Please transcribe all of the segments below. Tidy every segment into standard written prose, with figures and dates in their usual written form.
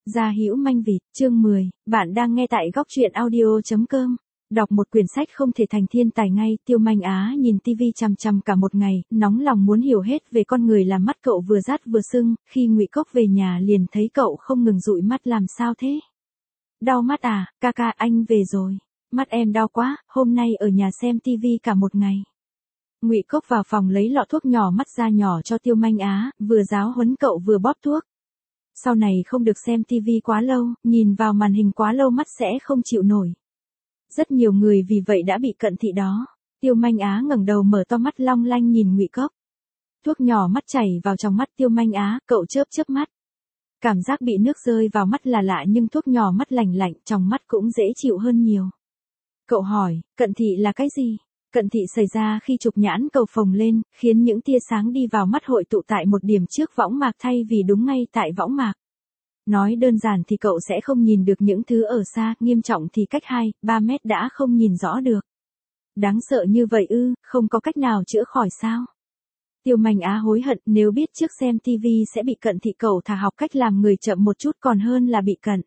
Gia Hữu Manh Vịt, chương 10, bạn đang nghe tại góc truyện audio.com. Đọc một quyển sách không thể thành thiên tài ngay, Tiêu Manh Á nhìn tivi chằm chằm cả một ngày, nóng lòng muốn hiểu hết về con người làm mắt cậu vừa rát vừa sưng, khi Ngụy Cốc về nhà liền thấy cậu không ngừng dụi mắt làm sao thế? Đau mắt à, ca ca anh về rồi. Mắt em đau quá, hôm nay ở nhà xem tivi cả một ngày. Ngụy Cốc vào phòng lấy lọ thuốc nhỏ mắt ra nhỏ cho Tiêu Manh Á, vừa giáo huấn cậu vừa bóp thuốc. Sau này không được xem tivi quá lâu, nhìn vào màn hình quá lâu mắt sẽ không chịu nổi. Rất nhiều người vì vậy đã bị cận thị đó. Tiêu Manh Á ngẩng đầu mở to mắt long lanh nhìn Ngụy Cốc. Thuốc nhỏ mắt chảy vào trong mắt Tiêu Manh Á, cậu chớp chớp mắt. Cảm giác bị nước rơi vào mắt là lạ nhưng thuốc nhỏ mắt lành lạnh, trong mắt cũng dễ chịu hơn nhiều. Cậu hỏi, cận thị là cái gì? Cận thị xảy ra khi trục nhãn cầu phồng lên, khiến những tia sáng đi vào mắt hội tụ tại một điểm trước võng mạc thay vì đúng ngay tại võng mạc. Nói đơn giản thì cậu sẽ không nhìn được những thứ ở xa, nghiêm trọng thì cách 2-3 mét đã không nhìn rõ được. Đáng sợ như vậy ư, không có cách nào chữa khỏi sao? Tiêu Manh Á hối hận, nếu biết trước xem tivi sẽ bị cận thị cậu thà học cách làm người chậm một chút còn hơn là bị cận.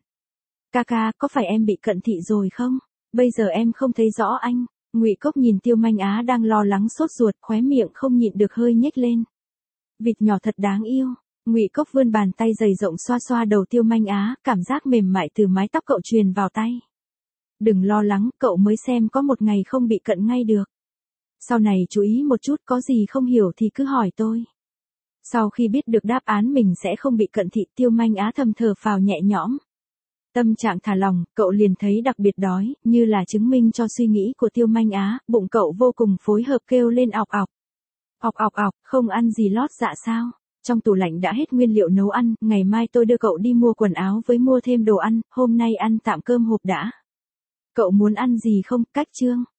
Ca, có phải em bị cận thị rồi không? Bây giờ em không thấy rõ anh. Ngụy Cốc nhìn Tiêu Manh Á đang lo lắng sốt ruột, khóe miệng không nhịn được hơi nhếch lên. Vịt nhỏ thật đáng yêu. Ngụy Cốc vươn bàn tay dày rộng xoa xoa đầu Tiêu Manh Á, cảm giác mềm mại từ mái tóc cậu truyền vào tay. Đừng lo lắng, cậu mới xem có một ngày không bị cận ngay được. Sau này chú ý một chút, có gì không hiểu thì cứ hỏi tôi. Sau khi biết được đáp án mình sẽ không bị cận thị, Tiêu Manh Á thầm thở phào nhẹ nhõm. Tâm trạng thả lỏng, cậu liền thấy đặc biệt đói, như là chứng minh cho suy nghĩ của Tiêu Manh Á, bụng cậu vô cùng phối hợp kêu lên ọc ọc. Ọc ọc ọc, không ăn gì lót dạ sao? Trong tủ lạnh đã hết nguyên liệu nấu ăn, ngày mai tôi đưa cậu đi mua quần áo với mua thêm đồ ăn, hôm nay ăn tạm cơm hộp đã. Cậu muốn ăn gì không, Cách Trương?